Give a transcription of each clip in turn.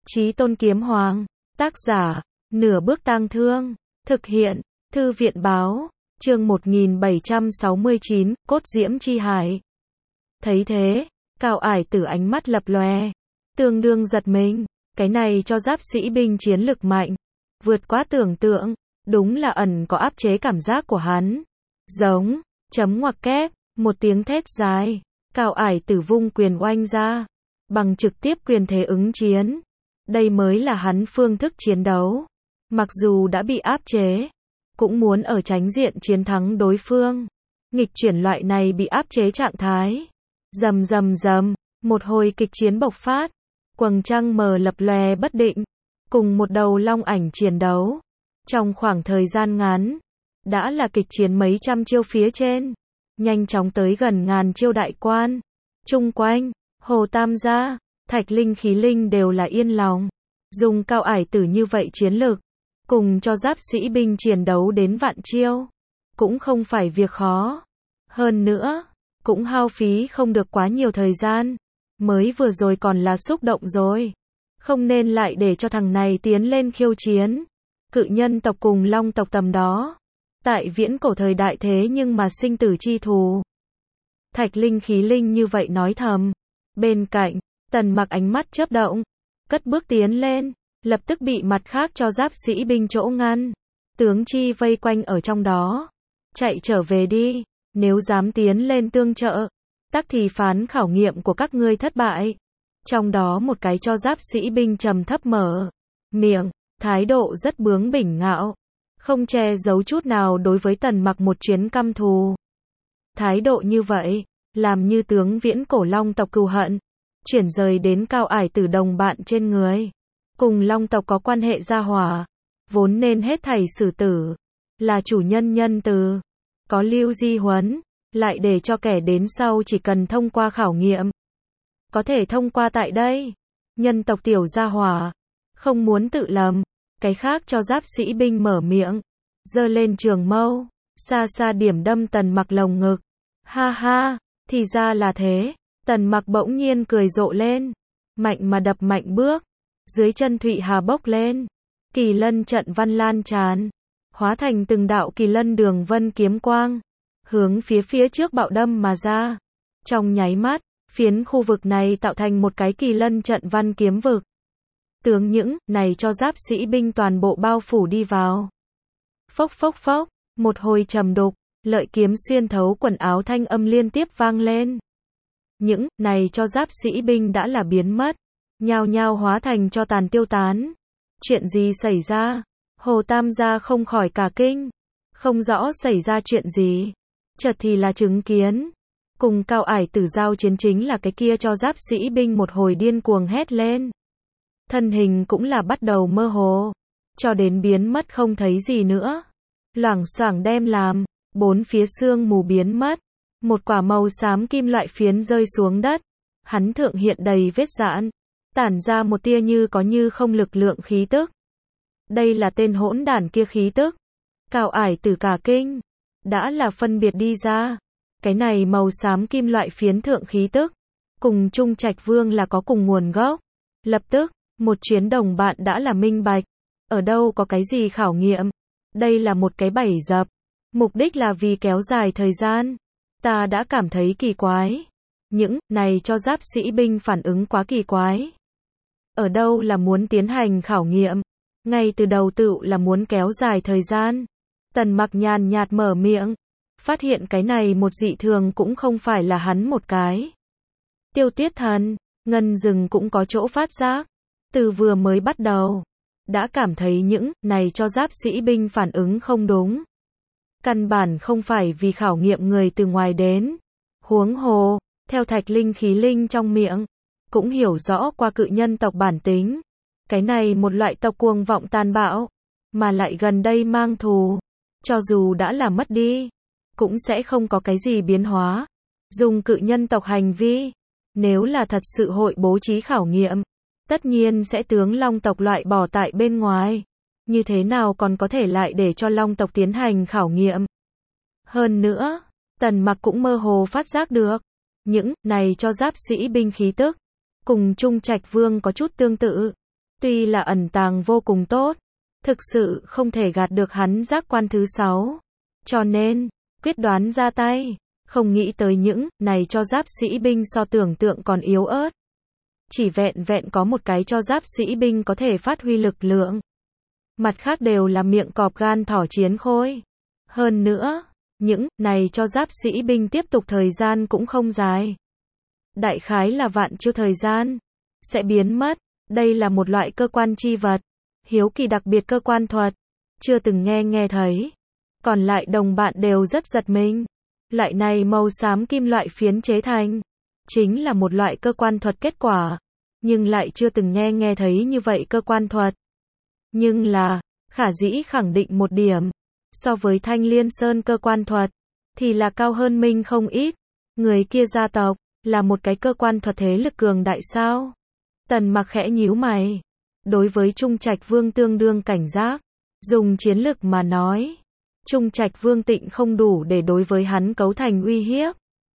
Chí Tôn Kiếm Hoàng, tác giả, Nửa Bước Tang Thương, thực hiện, Thư viện báo, chương 1769, Cốt Diễm Chi Hải. Thấy thế, Cao Ải Tử ánh mắt lập lòe, tương đương giật mình, cái này cho giáp sĩ binh chiến lực mạnh, vượt quá tưởng tượng, đúng là ẩn có áp chế cảm giác của hắn. Giống, chấm ngoặc kép, một tiếng thét dài, Cao Ải Tử vung quyền oanh ra, bằng trực tiếp quyền thế ứng chiến. Đây mới là hắn phương thức chiến đấu. Mặc dù đã bị áp chế, cũng muốn ở tránh diện chiến thắng đối phương. Nghịch chuyển loại này bị áp chế trạng thái. Rầm rầm rầm, một hồi kịch chiến bộc phát. Quầng trăng mờ lập lòe bất định, cùng một đầu long ảnh chiến đấu. Trong khoảng thời gian ngắn, đã là kịch chiến mấy trăm chiêu phía trên, nhanh chóng tới gần ngàn chiêu đại quan. Chung quanh, Hồ Tam gia, Thạch Linh Khí Linh đều là yên lòng. Dùng Cao Ải Tử như vậy chiến lực, cùng cho giáp sĩ binh chiến đấu đến vạn chiêu, cũng không phải việc khó. Hơn nữa, cũng hao phí không được quá nhiều thời gian. Mới vừa rồi còn là xúc động rồi. Không nên lại để cho thằng này tiến lên khiêu chiến. Cự nhân tộc cùng long tộc tầm đó. Tại viễn cổ thời đại thế nhưng mà sinh tử chi thù. Thạch Linh Khí Linh như vậy nói thầm. Bên cạnh, Tần Mặc ánh mắt chớp động, cất bước tiến lên, lập tức bị mặt khác cho giáp sĩ binh chỗ ngăn. Tướng chi vây quanh ở trong đó. Chạy trở về đi, nếu dám tiến lên tương trợ, tắc thì phán khảo nghiệm của các ngươi thất bại. Trong đó một cái cho giáp sĩ binh trầm thấp mở miệng, thái độ rất bướng bỉnh ngạo, không che giấu chút nào đối với Tần Mặc một chuyến căm thù. Thái độ như vậy, làm như tướng viễn cổ long tộc cừu hận, chuyển rời đến Cao Ải Tử đồng bạn trên người. Cùng long tộc có quan hệ gia hỏa, vốn nên hết thảy xử tử, là chủ nhân nhân từ, có lưu di huấn, lại để cho kẻ đến sau chỉ cần thông qua khảo nghiệm, có thể thông qua tại đây. Nhân tộc tiểu gia hỏa, không muốn tự lầm. Cái khác cho giáp sĩ binh mở miệng, giơ lên trường mâu, xa xa điểm đâm Tần Mặc lồng ngực. Ha ha, thì ra là thế. Tần Mặc bỗng nhiên cười rộ lên, mạnh mà đập mạnh bước, dưới chân Thụy Hà bốc lên, kỳ lân trận văn lan tràn, hóa thành từng đạo kỳ lân đường vân kiếm quang, hướng phía trước bạo đâm mà ra. Trong nháy mắt, phiến khu vực này tạo thành một cái kỳ lân trận văn kiếm vực. Tướng những này cho giáp sĩ binh toàn bộ bao phủ đi vào. Phốc phốc phốc, một hồi trầm đục, lợi kiếm xuyên thấu quần áo thanh âm liên tiếp vang lên. Những này cho giáp sĩ binh đã là biến mất, nhao nhao hóa thành cho tàn tiêu tán. Chuyện gì xảy ra? Hồ Tam gia không khỏi cả kinh, không rõ xảy ra chuyện gì. Chợt thì là chứng kiến, cùng Cao Ải Tử giao chiến chính là cái kia cho giáp sĩ binh một hồi điên cuồng hét lên. Thân hình cũng là bắt đầu mơ hồ, cho đến biến mất không thấy gì nữa. Loảng xoảng đem làm, bốn phía sương mù biến mất. Một quả màu xám kim loại phiến rơi xuống đất. Hắn thượng hiện đầy vết rạn, tản ra một tia như có như không lực lượng khí tức. Đây là tên hỗn đản kia khí tức. Cao Ải Tử cả kinh, đã là phân biệt đi ra. Cái này màu xám kim loại phiến thượng khí tức, cùng Trung Trạch Vương là có cùng nguồn gốc. Lập tức, một chuyến đồng bạn đã là minh bạch. Ở đâu có cái gì khảo nghiệm. Đây là một cái bẫy dập. Mục đích là vì kéo dài thời gian. Ta đã cảm thấy kỳ quái. Những này cho giáp sĩ binh phản ứng quá kỳ quái. Ở đâu là muốn tiến hành khảo nghiệm. Ngay từ đầu tựu là muốn kéo dài thời gian. Tần Mặc nhàn nhạt mở miệng. Phát hiện cái này một dị thường cũng không phải là hắn một cái. Tiêu Tuyết Thần, Ngân Rừng cũng có chỗ phát giác. Từ vừa mới bắt đầu, đã cảm thấy những này cho giáp sĩ binh phản ứng không đúng. Căn bản không phải vì khảo nghiệm người từ ngoài đến. Huống hồ, theo Thạch Linh Khí Linh trong miệng, cũng hiểu rõ qua cự nhân tộc bản tính. Cái này một loại tộc cuồng vọng tàn bạo, mà lại gần đây mang thù. Cho dù đã là mất đi, cũng sẽ không có cái gì biến hóa. Dùng cự nhân tộc hành vi, nếu là thật sự hội bố trí khảo nghiệm, tất nhiên sẽ tướng long tộc loại bỏ tại bên ngoài. Như thế nào còn có thể lại để cho long tộc tiến hành khảo nghiệm. Hơn nữa, Tần Mặc cũng mơ hồ phát giác được, những này cho giáp sĩ binh khí tức, cùng Trung Trạch Vương có chút tương tự. Tuy là ẩn tàng vô cùng tốt, thực sự không thể gạt được hắn giác quan thứ 6. Cho nên, quyết đoán ra tay, không nghĩ tới những này cho giáp sĩ binh so tưởng tượng còn yếu ớt. Chỉ vẹn vẹn có một cái cho giáp sĩ binh có thể phát huy lực lượng. Mặt khác đều là miệng cọp gan thỏ chiến khôi. Hơn nữa, những này cho giáp sĩ binh tiếp tục thời gian cũng không dài. Đại khái là vạn chiêu thời gian, sẽ biến mất. Đây là một loại cơ quan chi vật, hiếu kỳ đặc biệt cơ quan thuật, chưa từng nghe thấy. Còn lại đồng bạn đều rất giật mình. Loại này màu xám kim loại phiến chế thành, chính là một loại cơ quan thuật kết quả, nhưng lại chưa từng nghe thấy như vậy cơ quan thuật. Nhưng là, khả dĩ khẳng định một điểm, so với Thanh Liên Sơn cơ quan thuật, thì là cao hơn mình không ít. Người kia gia tộc, là một cái cơ quan thuật thế lực cường đại sao? Tần Mặc khẽ nhíu mày. Đối với Trung Trạch Vương tương đương cảnh giác. Dùng chiến lực mà nói, Trung Trạch Vương tịnh không đủ để đối với hắn cấu thành uy hiếp.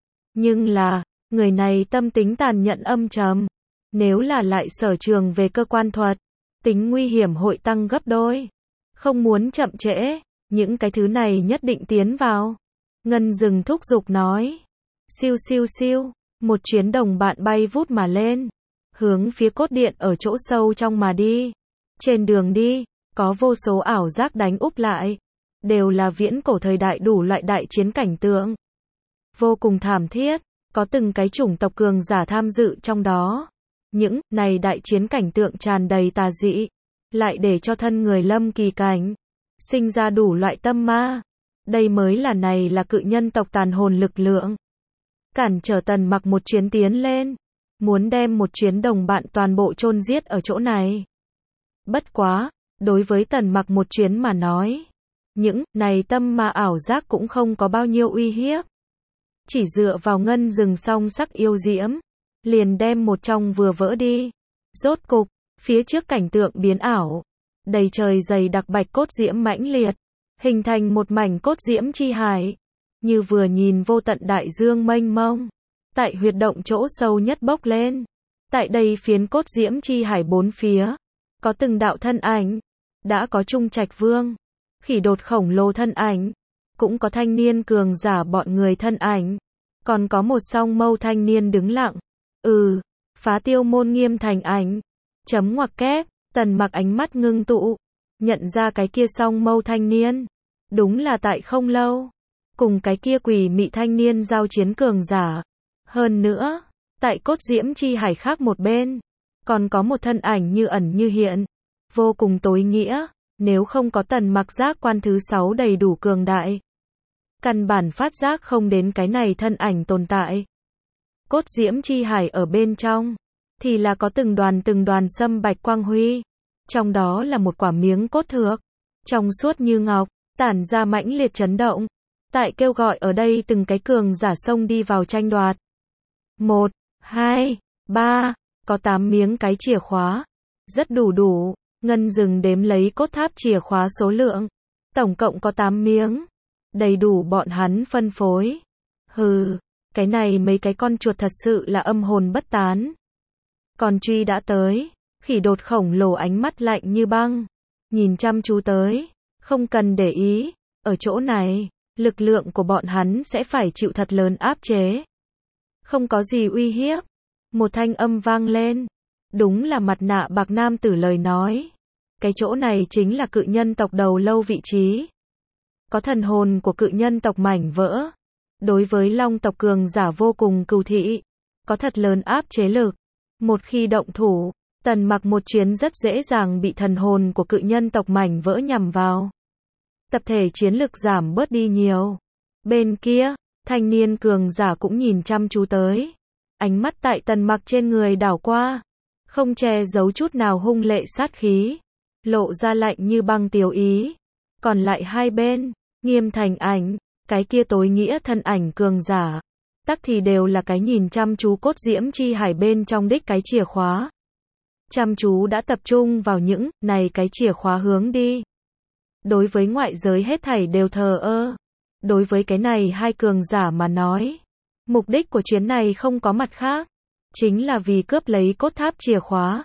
Nhưng là, người này tâm tính tàn nhẫn âm trầm. Nếu là lại sở trường về cơ quan thuật, tính nguy hiểm hội tăng gấp đôi. Không muốn chậm trễ, những cái thứ này nhất định tiến vào. Ngân Dừng thúc giục nói. Siêu siêu siêu, một chuyến đồng bạn bay vút mà lên, hướng phía cốt điện ở chỗ sâu trong mà đi. Trên đường đi, có vô số ảo giác đánh úp lại, đều là viễn cổ thời đại đủ loại đại chiến cảnh tượng. Vô cùng thảm thiết, có từng cái chủng tộc cường giả tham dự trong đó. Những này đại chiến cảnh tượng tràn đầy tà dị, lại để cho thân người lâm kỳ cảnh, sinh ra đủ loại tâm ma. Đây mới là cự nhân tộc tàn hồn lực lượng. Cản trở Tần Mặc một chuyến tiến lên, muốn đem một chuyến đồng bạn toàn bộ chôn giết ở chỗ này. Bất quá, đối với Tần Mặc một chuyến mà nói, những này tâm ma ảo giác cũng không có bao nhiêu uy hiếp. Chỉ dựa vào Ngân Dừng song sắc yêu diễm, liền đem một trong vừa vỡ đi. Rốt cục, phía trước cảnh tượng biến ảo, đầy trời dày đặc bạch cốt diễm mãnh liệt, hình thành một mảnh cốt diễm chi hải, như vừa nhìn vô tận đại dương mênh mông, tại huyệt động chỗ sâu nhất bốc lên. Tại đây phiến cốt diễm chi hải bốn phía, có từng đạo thân ảnh, đã có Trung Trạch Vương, khỉ đột khổng lồ thân ảnh, cũng có thanh niên cường giả bọn người thân ảnh, còn có một song mâu thanh niên đứng lặng. Phá Tiêu Môn Nghiêm thành ảnh. Chấm ngoặc kép, Tần Mặc ánh mắt ngưng tụ, nhận ra cái kia song mâu thanh niên, đúng là tại không lâu, cùng cái kia quỷ mị thanh niên giao chiến cường giả. Hơn nữa, tại cốt diễm chi hải khác một bên, còn có một thân ảnh như ẩn như hiện, vô cùng tối nghĩa. Nếu không có Tần Mặc giác quan thứ 6 đầy đủ cường đại, căn bản phát giác không đến cái này thân ảnh tồn tại. Cốt diễm chi hải ở bên trong, thì là có từng đoàn sâm bạch quang huy. Trong đó là một quả miếng cốt thược, trong suốt như ngọc, tản ra mãnh liệt chấn động. Tại kêu gọi ở đây từng cái cường giả xông đi vào tranh đoạt. 1, 2, 3, có 8 miếng cái chìa khóa. Rất đủ. Ngân Dừng đếm lấy cốt tháp chìa khóa số lượng. Tổng cộng có 8 miếng. Đầy đủ bọn hắn phân phối. Cái này mấy cái con chuột thật sự là âm hồn bất tán. Còn truy đã tới. Khỉ đột khổng lồ ánh mắt lạnh như băng. Nhìn chăm chú tới. Không cần để ý. Ở chỗ này, lực lượng của bọn hắn sẽ phải chịu thật lớn áp chế. Không có gì uy hiếp. Một thanh âm vang lên. Đúng là mặt nạ bạc nam tử lời nói. Cái chỗ này chính là cự nhân tộc đầu lâu vị trí. Có thần hồn của cự nhân tộc mảnh vỡ. Đối với long tộc cường giả vô cùng cừu thị. Có thật lớn áp chế lực. Một khi động thủ, Tần Mặc một chuyến rất dễ dàng bị thần hồn của cự nhân tộc mảnh vỡ nhằm vào. Tập thể chiến lực giảm bớt đi nhiều. Bên kia, thanh niên cường giả cũng nhìn chăm chú tới. Ánh mắt tại Tần Mặc trên người đảo qua. Không che giấu chút nào hung lệ sát khí. Lộ ra lạnh như băng tiêu ý. Còn lại hai bên, Nghiêm thành ảnh, cái kia tối nghĩa thân ảnh cường giả. Tắc thì đều là cái nhìn chăm chú cốt diễm chi hải bên trong đích cái chìa khóa. Chăm chú đã tập trung vào những này cái chìa khóa hướng đi. Đối với ngoại giới hết thảy đều thờ ơ. Đối với cái này hai cường giả mà nói, mục đích của chuyến này không có mặt khác, chính là vì cướp lấy cốt tháp chìa khóa.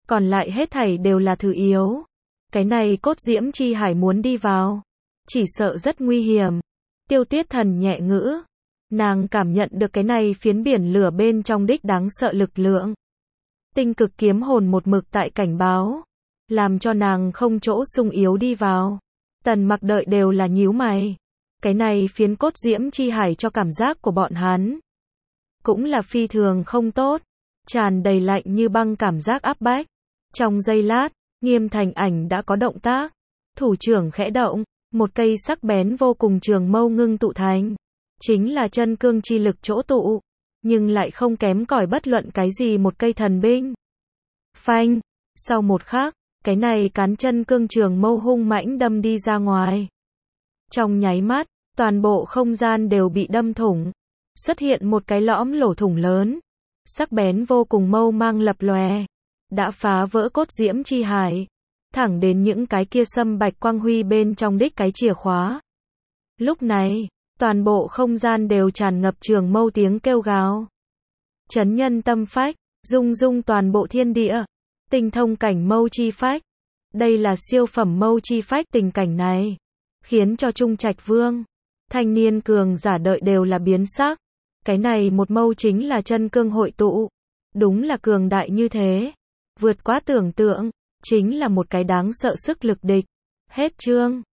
Còn lại hết thảy đều là thứ yếu. Cái này Cốt Diễm Chi Hải muốn đi vào, chỉ sợ rất nguy hiểm. Tiêu Tuyết Thần nhẹ ngữ. Nàng cảm nhận được cái này phiến biển lửa bên trong đích đáng sợ lực lượng. Tinh cực kiếm hồn một mực tại cảnh báo, làm cho nàng không chỗ sung yếu đi vào. Tần Mặc đợi đều là nhíu mày. Cái này phiến Cốt Diễm Chi Hải cho cảm giác của bọn hắn cũng là phi thường không tốt, tràn đầy lạnh như băng cảm giác áp bách. Trong giây lát, Nghiêm Thành Ảnh đã có động tác, thủ trưởng khẽ động, một cây sắc bén vô cùng trường mâu ngưng tụ thành, chính là chân cương chi lực chỗ tụ, nhưng lại không kém cỏi bất luận cái gì một cây thần binh. Phanh, sau một khắc, cái này cán chân cương trường mâu hung mãnh đâm đi ra ngoài. Trong nháy mắt, toàn bộ không gian đều bị đâm thủng, xuất hiện một cái lõm lỗ thủng lớn, sắc bén vô cùng mâu mang lập lòe, đã phá vỡ Cốt Diễm Chi Hải, thẳng đến những cái kia sâm bạch quang huy bên trong đích cái chìa khóa. Lúc này, toàn bộ không gian đều tràn ngập trường mâu tiếng kêu gào. Chấn nhân tâm phách, rung rung toàn bộ thiên địa, tinh thông cảnh mâu chi phách. Đây là siêu phẩm mâu chi phách, tình cảnh này khiến cho Trung Trạch Vương, thanh niên cường giả đợi đều là biến sắc. Cái này một mâu chính là chân cương hội tụ, đúng là cường đại như thế, vượt quá tưởng tượng, chính là một cái đáng sợ sức lực địch. Hết chương.